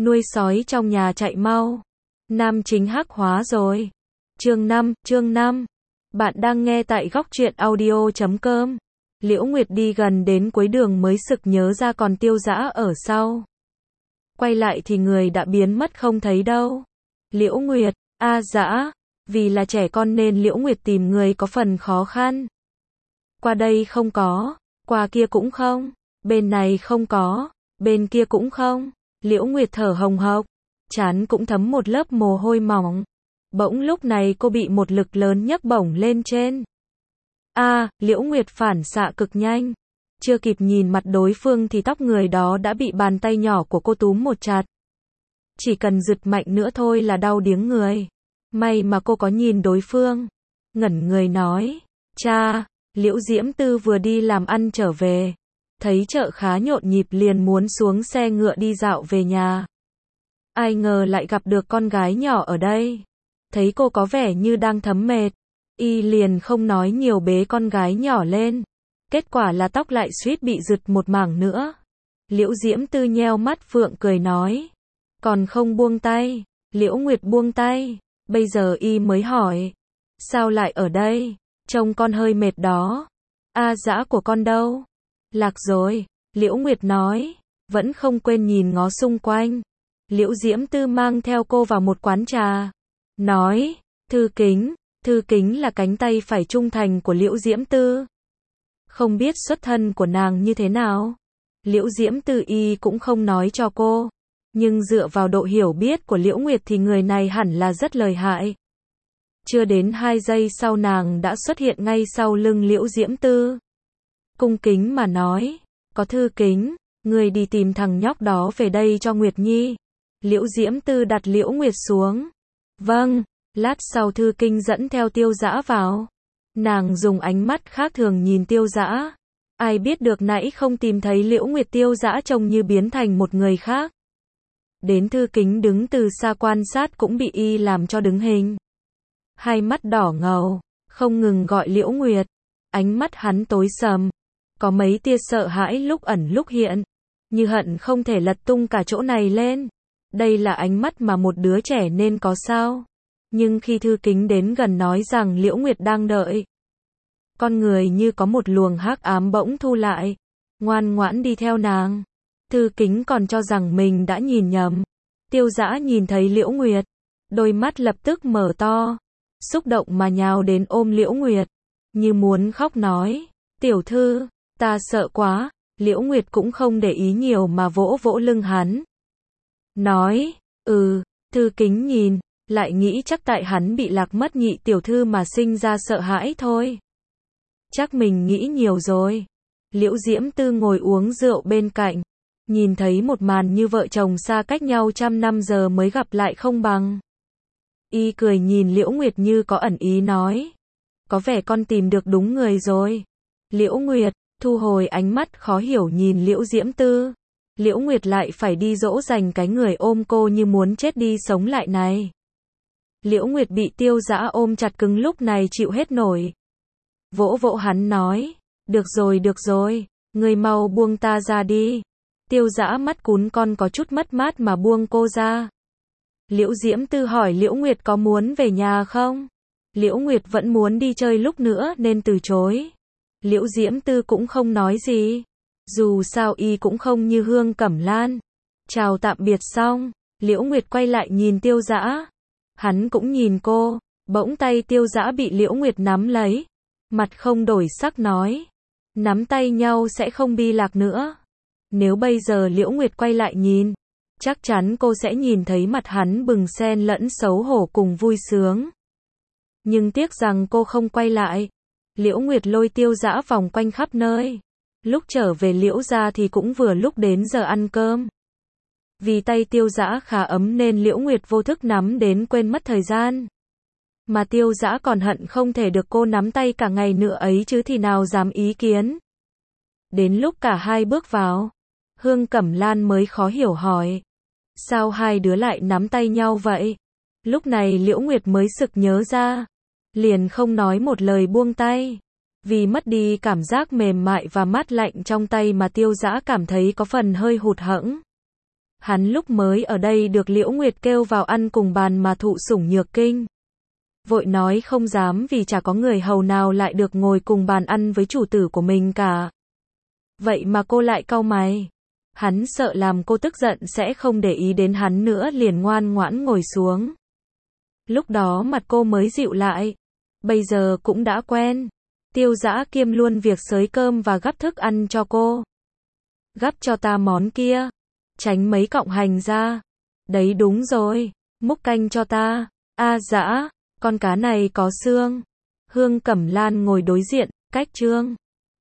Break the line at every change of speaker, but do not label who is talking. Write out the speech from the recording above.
nuôi sói trong nhà chạy mau. Nam chính hắc hóa rồi. Chương 5. Bạn đang nghe tại góc truyện audio.com. Liễu Nguyệt đi gần đến cuối đường mới sực nhớ ra còn Tiêu Dã ở sau. Quay lại thì người đã biến mất không thấy đâu. Liễu Nguyệt, Dã, vì là trẻ con nên Liễu Nguyệt tìm người có phần khó khăn. Qua đây không có, qua kia cũng không, bên này không có, bên kia cũng không. Liễu Nguyệt thở hồng hộc, trán cũng thấm một lớp mồ hôi mỏng. Bỗng lúc này cô bị một lực lớn nhấc bổng lên trên. Liễu Nguyệt phản xạ cực nhanh. Chưa kịp nhìn mặt đối phương thì tóc người đó đã bị bàn tay nhỏ của cô túm một chặt. Chỉ cần giật mạnh nữa thôi là đau điếng người. May mà cô có nhìn đối phương. Ngẩn người nói, cha, Liễu Diễm Tư vừa đi làm ăn trở về. Thấy chợ khá nhộn nhịp liền muốn xuống xe ngựa đi dạo về nhà. Ai ngờ lại gặp được con gái nhỏ ở đây. Thấy cô có vẻ như đang thấm mệt. Y liền không nói nhiều bế con gái nhỏ lên. Kết quả là tóc lại suýt bị giật một mảng nữa. Liễu Diễm Tư nheo mắt phượng cười nói. Còn không buông tay. Liễu Nguyệt buông tay. Bây giờ Y mới hỏi. Sao lại ở đây? Trông con hơi mệt đó. Dã của con đâu? Lạc rồi. Liễu Nguyệt nói. Vẫn không quên nhìn ngó xung quanh. Liễu Diễm Tư mang theo cô vào một quán trà. Nói. Thư Kính là cánh tay phải trung thành của Liễu Diễm Tư. Không biết xuất thân của nàng như thế nào. Liễu Diễm Tư Y cũng không nói cho cô. Nhưng dựa vào độ hiểu biết của Liễu Nguyệt thì người này hẳn là rất lợi hại. Chưa đến 2 giây sau nàng đã xuất hiện ngay sau lưng Liễu Diễm Tư. Cung kính mà nói. Có Thư Kính, người đi tìm thằng nhóc đó về đây cho Nguyệt Nhi. Liễu Diễm Tư đặt Liễu Nguyệt xuống. Vâng. Lát sau Thư Kinh dẫn theo Tiêu Dã vào. Nàng dùng ánh mắt khác thường nhìn Tiêu Dã. Ai biết được nãy không tìm thấy Liễu Nguyệt, Tiêu Dã trông như biến thành một người khác. Đến Thư Kính đứng từ xa quan sát cũng bị Y làm cho đứng hình. Hai mắt đỏ ngầu, không ngừng gọi Liễu Nguyệt. Ánh mắt hắn tối sầm. Có mấy tia sợ hãi lúc ẩn lúc hiện. Như hận không thể lật tung cả chỗ này lên. Đây là ánh mắt mà một đứa trẻ nên có sao? Nhưng khi Thư Kính đến gần nói rằng Liễu Nguyệt đang đợi. Con người như có một luồng hắc ám bỗng thu lại. Ngoan ngoãn đi theo nàng. Thư Kính còn cho rằng mình đã nhìn nhầm. Tiêu Dã nhìn thấy Liễu Nguyệt. Đôi mắt lập tức mở to. Xúc động mà nhào đến ôm Liễu Nguyệt. Như muốn khóc nói. Tiểu thư, ta sợ quá. Liễu Nguyệt cũng không để ý nhiều mà vỗ vỗ lưng hắn. Nói, Thư Kính nhìn. Lại nghĩ chắc tại hắn bị lạc mất nhị tiểu thư mà sinh ra sợ hãi thôi. Chắc mình nghĩ nhiều rồi. Liễu Diễm Tư ngồi uống rượu bên cạnh. Nhìn thấy một màn như vợ chồng xa cách nhau trăm năm giờ mới gặp lại không bằng. Y cười nhìn Liễu Nguyệt như có ẩn ý nói. Có vẻ con tìm được đúng người rồi. Liễu Nguyệt, thu hồi ánh mắt khó hiểu nhìn Liễu Diễm Tư. Liễu Nguyệt lại phải đi dỗ dành cái người ôm cô như muốn chết đi sống lại này. Liễu Nguyệt bị Tiêu Dã ôm chặt cứng lúc này chịu hết nổi. Vỗ vỗ hắn nói. Được rồi, người mau buông ta ra đi. Tiêu Dã mắt cún con có chút mất mát mà buông cô ra. Liễu Diễm Tư hỏi Liễu Nguyệt có muốn về nhà không? Liễu Nguyệt vẫn muốn đi chơi lúc nữa nên từ chối. Liễu Diễm Tư cũng không nói gì. Dù sao Y cũng không như Hương Cẩm Lan. Chào tạm biệt xong, Liễu Nguyệt quay lại nhìn Tiêu Dã. Hắn cũng nhìn cô, bỗng tay Tiêu Dã bị Liễu Nguyệt nắm lấy. Mặt không đổi sắc nói. Nắm tay nhau sẽ không bi lạc nữa. Nếu bây giờ Liễu Nguyệt quay lại nhìn, chắc chắn cô sẽ nhìn thấy mặt hắn bừng xen lẫn xấu hổ cùng vui sướng. Nhưng tiếc rằng cô không quay lại. Liễu Nguyệt lôi Tiêu Dã vòng quanh khắp nơi. Lúc trở về Liễu gia thì cũng vừa lúc đến giờ ăn cơm. Vì tay Tiêu Dã khá ấm nên Liễu Nguyệt vô thức nắm đến quên mất thời gian. Mà Tiêu Dã còn hận không thể được cô nắm tay cả ngày nữa ấy chứ thì nào dám ý kiến. Đến lúc cả hai bước vào, Hương Cẩm Lan mới khó hiểu hỏi. Sao hai đứa lại nắm tay nhau vậy? Lúc này Liễu Nguyệt mới sực nhớ ra. Liền không nói một lời buông tay. Vì mất đi cảm giác mềm mại và mát lạnh trong tay mà Tiêu Dã cảm thấy có phần hơi hụt hẫng. Hắn lúc mới ở đây được Liễu Nguyệt kêu vào ăn cùng bàn mà thụ sủng nhược kinh. Vội nói không dám vì chả có người hầu nào lại được ngồi cùng bàn ăn với chủ tử của mình cả. Vậy mà cô lại cau mày. Hắn sợ làm cô tức giận sẽ không để ý đến hắn nữa liền ngoan ngoãn ngồi xuống. Lúc đó mặt cô mới dịu lại. Bây giờ cũng đã quen. Tiêu Dã kiêm luôn việc xới cơm và gắp thức ăn cho cô. Gắp cho ta món kia. Tránh mấy cọng hành ra. Đấy đúng rồi. Múc canh cho ta. A Dã, con cá này có xương. Hương Cẩm Lan ngồi đối diện, cách Trương